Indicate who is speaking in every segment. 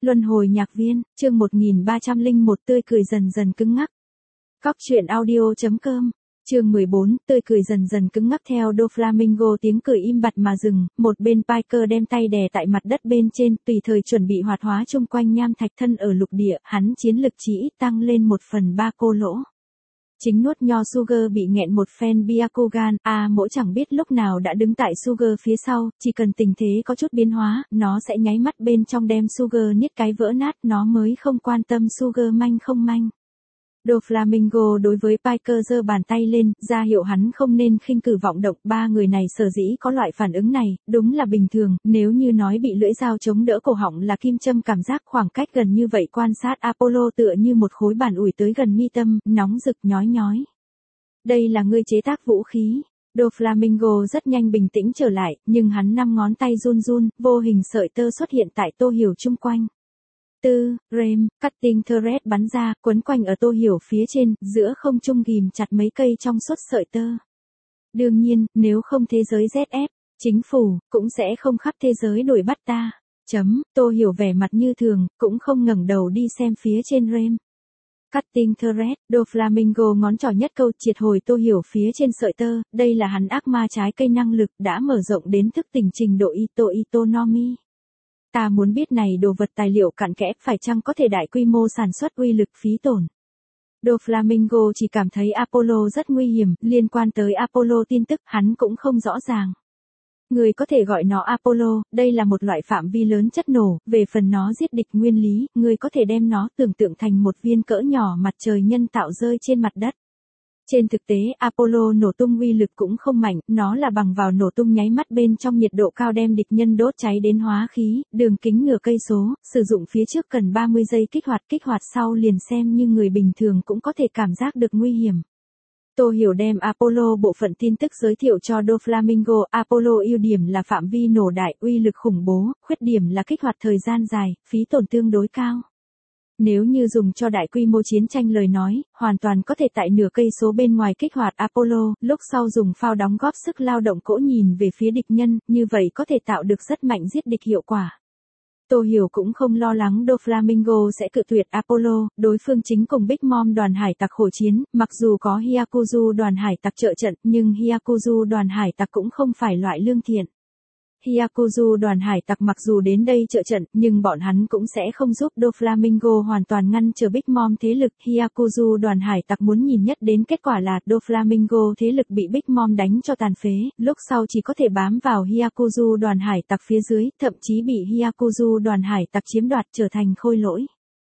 Speaker 1: Luân hồi nhạc viên, chương 1301 tươi cười dần dần cứng ngắc. Cóc truyện audio.com, chương 14, tươi cười dần dần cứng ngắc theo Doflamingo tiếng cười im bặt mà dừng, một bên Piker đem tay đè tại mặt đất bên trên, tùy thời chuẩn bị hoạt hóa chung quanh nham thạch thân ở lục địa, hắn chiến lực chỉ ít tăng lên 1/3 cô lỗ. Chính nuốt nho Sugar bị nghẹn một phen Byakugan, mỗi chẳng biết lúc nào đã đứng tại Sugar phía sau, chỉ cần tình thế có chút biến hóa, nó sẽ nháy mắt bên trong đem Sugar niết cái vỡ nát, nó mới không quan tâm Sugar manh không manh. Doflamingo đối với Piker giơ bàn tay lên, ra hiệu hắn không nên khinh cử vọng động, ba người này sở dĩ có loại phản ứng này, đúng là bình thường, nếu như nói bị lưỡi dao chống đỡ cổ họng là kim châm cảm giác khoảng cách gần như vậy quan sát Apollo tựa như một khối bản ủi tới gần mi tâm, nóng rực nhói nhói. Đây là ngươi chế tác vũ khí. Doflamingo rất nhanh bình tĩnh trở lại, nhưng hắn 5 ngón tay run run, vô hình sợi tơ xuất hiện tại Tô Hiểu chung quanh. Rem, cutting thread bắn ra, quấn quanh ở Tô Hiểu phía trên, giữa không trung ghim chặt mấy cây trong suốt sợi tơ. Đương nhiên, nếu không thế giới ZF, chính phủ, cũng sẽ không khắp thế giới đuổi bắt ta. Tô Hiểu vẻ mặt như thường, cũng không ngẩng đầu đi xem phía trên Rem. Cutting thread, Doflamingo ngón trỏ nhất câu triệt hồi Tô Hiểu phía trên sợi tơ, đây là hắn ác ma trái cây năng lực đã mở rộng đến thức tỉnh trình độ Itonomi. Ta muốn biết này đồ vật tài liệu cặn kẽ phải chăng có thể đại quy mô sản xuất uy lực phí tổn. Doflamingo chỉ cảm thấy Apollo rất nguy hiểm, liên quan tới Apollo tin tức hắn cũng không rõ ràng. Người có thể gọi nó Apollo, đây là một loại phạm vi lớn chất nổ, về phần nó giết địch nguyên lý, người có thể đem nó tưởng tượng thành một viên cỡ nhỏ mặt trời nhân tạo rơi trên mặt đất. Trên thực tế, Apollo nổ tung uy lực cũng không mạnh, nó là bằng vào nổ tung nháy mắt bên trong nhiệt độ cao đem địch nhân đốt cháy đến hóa khí, đường kính nửa cây số, sử dụng phía trước cần 30 giây kích hoạt sau liền xem như người bình thường cũng có thể cảm giác được nguy hiểm. Tô Hiểu đem Apollo bộ phận tin tức giới thiệu cho Doflamingo, Apollo ưu điểm là phạm vi nổ đại, uy lực khủng bố, khuyết điểm là kích hoạt thời gian dài, phí tổn tương đối cao. Nếu như dùng cho đại quy mô chiến tranh lời nói, hoàn toàn có thể tại nửa cây số bên ngoài kích hoạt Apollo, lúc sau dùng phao đóng góp sức lao động cỗ nhìn về phía địch nhân, như vậy có thể tạo được rất mạnh giết địch hiệu quả. Tô Hiểu cũng không lo lắng Doflamingo sẽ cự tuyệt Apollo, đối phương chính cùng Big Mom đoàn hải tặc khổ chiến, mặc dù có Hyakuzu đoàn hải tặc trợ trận, nhưng Hyakuzu đoàn hải tặc cũng không phải loại lương thiện. Hyakuzu đoàn hải tặc mặc dù đến đây trợ trận, nhưng bọn hắn cũng sẽ không giúp Doflamingo hoàn toàn ngăn trở Big Mom thế lực. Hyakuzu đoàn hải tặc muốn nhìn nhất đến kết quả là Doflamingo thế lực bị Big Mom đánh cho tàn phế, lúc sau chỉ có thể bám vào Hyakuzu đoàn hải tặc phía dưới, thậm chí bị Hyakuzu đoàn hải tặc chiếm đoạt trở thành khôi lỗi.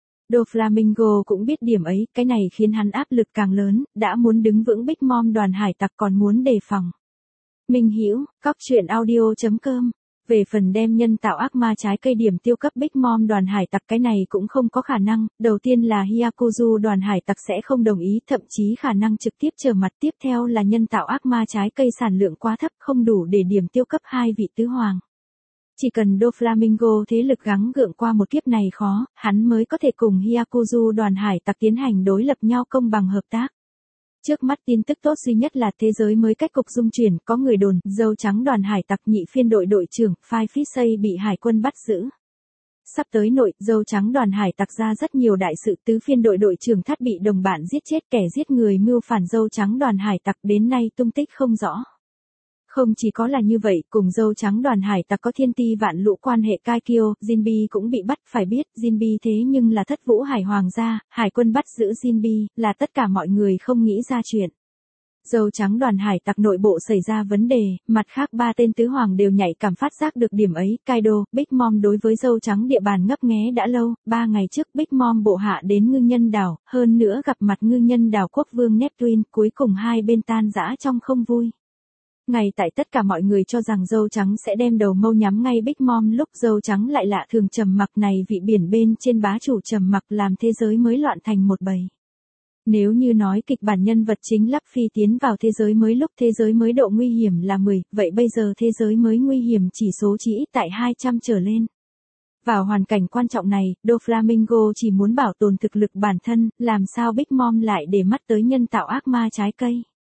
Speaker 1: Doflamingo cũng biết điểm ấy, cái này khiến hắn áp lực càng lớn, đã muốn đứng vững Big Mom đoàn hải tặc còn muốn đề phòng. Minh Hữu, Cóc truyện audio.com. Về phần đem nhân tạo ác ma trái cây điểm tiêu cấp Big Mom đoàn hải tặc cái này cũng không có khả năng, đầu tiên là Hyakuzu đoàn hải tặc sẽ không đồng ý, thậm chí khả năng trực tiếp trở mặt, tiếp theo là nhân tạo ác ma trái cây sản lượng quá thấp không đủ để điểm tiêu cấp 2 vị tứ hoàng. Chỉ cần Doflamingo thế lực gắng gượng qua một kiếp này khó, hắn mới có thể cùng Hyakuzu đoàn hải tặc tiến hành đối lập nhau công bằng hợp tác. Trước mắt tin tức tốt duy nhất là thế giới mới cách cục dung chuyển, có người đồn, dâu trắng đoàn hải tặc nhị phiên đội đội trưởng, Five Fish bị hải quân bắt giữ. Sắp tới nội, dâu trắng đoàn hải tặc ra rất nhiều đại sự, tứ phiên đội đội trưởng Thắt bị đồng bạn giết chết, kẻ giết người mưu phản dâu trắng đoàn hải tặc đến nay tung tích không rõ. Không chỉ có là như vậy, cùng dâu trắng đoàn hải tặc có thiên ti vạn lũ quan hệ Kaikyo, Jinbe cũng bị bắt, phải biết, Jinbe thế nhưng là thất vũ hải hoàng gia, hải quân bắt giữ Jinbe, là tất cả mọi người không nghĩ ra chuyện. Dâu trắng đoàn hải tặc nội bộ xảy ra vấn đề, mặt khác ba tên tứ hoàng đều nhạy cảm phát giác được điểm ấy, Kaido, Big Mom đối với dâu trắng địa bàn ngấp nghé đã lâu, 3 ngày trước Big Mom bộ hạ đến ngư nhân đảo, hơn nữa gặp mặt ngư nhân đảo quốc vương Neptune, cuối cùng hai bên tan rã trong không vui. Ngay tại tất cả mọi người cho rằng dâu trắng sẽ đem đầu mâu nhắm ngay Big Mom lúc dâu trắng lại lạ thường trầm mặc này vị biển bên trên bá chủ trầm mặc làm thế giới mới loạn thành một bầy. Nếu như nói kịch bản nhân vật chính Luffy tiến vào thế giới mới lúc thế giới mới độ nguy hiểm là 10, vậy bây giờ thế giới mới nguy hiểm chỉ số chỉ ít tại 200 trở lên. Vào hoàn cảnh quan trọng này, Doflamingo chỉ muốn bảo tồn thực lực bản thân, làm sao Big Mom lại để mắt tới nhân tạo ác ma trái cây.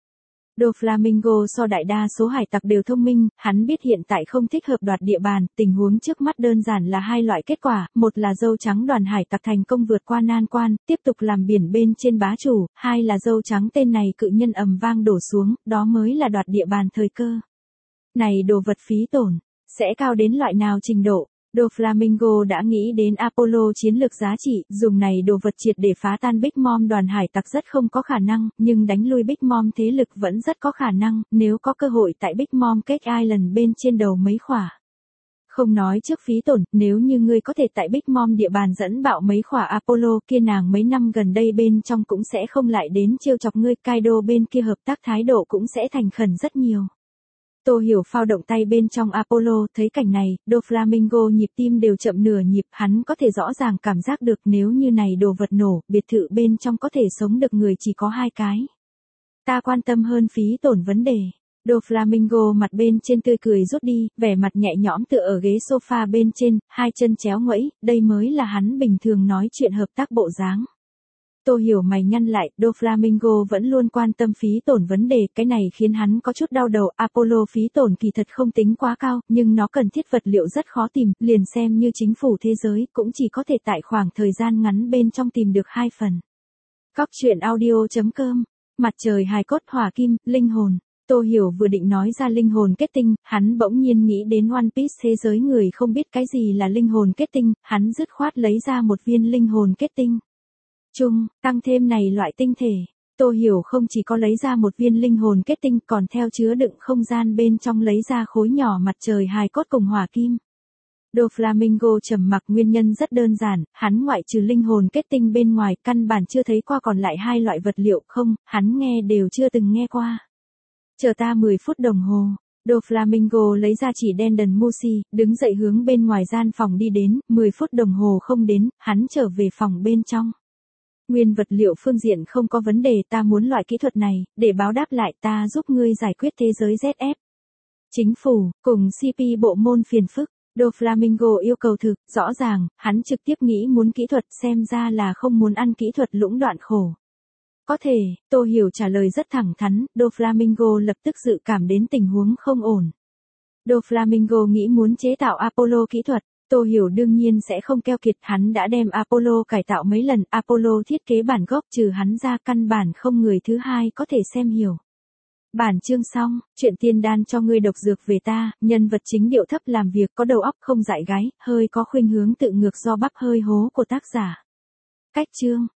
Speaker 1: Doflamingo so đại đa số hải tặc đều thông minh, hắn biết hiện tại không thích hợp đoạt địa bàn, tình huống trước mắt đơn giản là hai loại kết quả, một là dâu trắng đoàn hải tặc thành công vượt qua nan quan, tiếp tục làm biển bên trên bá chủ, hai là dâu trắng tên này cự nhân ầm vang đổ xuống, đó mới là đoạt địa bàn thời cơ. Này đồ vật phí tổn, sẽ cao đến loại nào trình độ? Doflamingo đã nghĩ đến Apollo chiến lược giá trị, dùng này đồ vật triệt để phá tan Big Mom đoàn hải tặc rất không có khả năng, nhưng đánh lui Big Mom thế lực vẫn rất có khả năng, nếu có cơ hội tại Big Mom Cake Island bên trên đầu mấy khỏa. Không nói trước phí tổn, nếu như ngươi có thể tại Big Mom địa bàn dẫn bạo mấy khỏa Apollo kia nàng mấy năm gần đây bên trong cũng sẽ không lại đến trêu chọc ngươi, Kaido bên kia hợp tác thái độ cũng sẽ thành khẩn rất nhiều. Tô Hiểu phao động tay bên trong Apollo, thấy cảnh này, Doflamingo nhịp tim đều chậm nửa nhịp, hắn có thể rõ ràng cảm giác được nếu như này đồ vật nổ, biệt thự bên trong có thể sống được người chỉ có 2 cái. Ta quan tâm hơn phí tổn vấn đề. Doflamingo mặt bên trên tươi cười rút đi, vẻ mặt nhẹ nhõm tựa ở ghế sofa bên trên, hai chân chéo nguẫy, đây mới là hắn bình thường nói chuyện hợp tác bộ dáng. Tô Hiểu mày nhăn lại, Doflamingo vẫn luôn quan tâm phí tổn vấn đề, cái này khiến hắn có chút đau đầu, Apollo phí tổn kỳ thật không tính quá cao, nhưng nó cần thiết vật liệu rất khó tìm, liền xem như chính phủ thế giới, cũng chỉ có thể tại khoảng thời gian ngắn bên trong tìm được 2 phần. Cóc truyện audio.com, mặt trời hài cốt hỏa kim, linh hồn. Tô Hiểu vừa định nói ra linh hồn kết tinh, hắn bỗng nhiên nghĩ đến One Piece thế giới người không biết cái gì là linh hồn kết tinh, hắn dứt khoát lấy ra một viên linh hồn kết tinh. Tăng thêm này loại tinh thể. Tô Hiểu không chỉ có lấy ra một viên linh hồn kết tinh còn theo chứa đựng không gian bên trong lấy ra khối nhỏ mặt trời hài cốt cùng hỏa kim. Doflamingo trầm mặc nguyên nhân rất đơn giản, hắn ngoại trừ linh hồn kết tinh bên ngoài căn bản chưa thấy qua còn lại hai loại vật liệu không, hắn nghe đều chưa từng nghe qua. Chờ ta 10 phút đồng hồ. Doflamingo lấy ra chỉ đen đần Mushi, đứng dậy hướng bên ngoài gian phòng đi đến, 10 phút đồng hồ không đến, hắn trở về phòng bên trong. Nguyên vật liệu phương diện không có vấn đề, ta muốn loại kỹ thuật này, để báo đáp lại ta giúp ngươi giải quyết thế giới ZF. Chính phủ, cùng CP bộ môn phiền phức, Doflamingo yêu cầu thực, rõ ràng, hắn trực tiếp nghĩ muốn kỹ thuật xem ra là không muốn ăn kỹ thuật lũng đoạn khổ. Có thể, Tô Hiểu trả lời rất thẳng thắn, Doflamingo lập tức dự cảm đến tình huống không ổn. Doflamingo nghĩ muốn chế tạo Apollo kỹ thuật. Tô Hiểu đương nhiên sẽ không keo kiệt, hắn đã đem Apollo cải tạo mấy lần, Apollo thiết kế bản gốc trừ hắn ra căn bản không người thứ hai có thể xem hiểu. Bản chương xong, chuyện tiên đan cho ngươi độc dược về ta, nhân vật chính điệu thấp làm việc có đầu óc không dại gái, hơi có khuynh hướng tự ngược do bắp hơi hố của tác giả. Cách chương.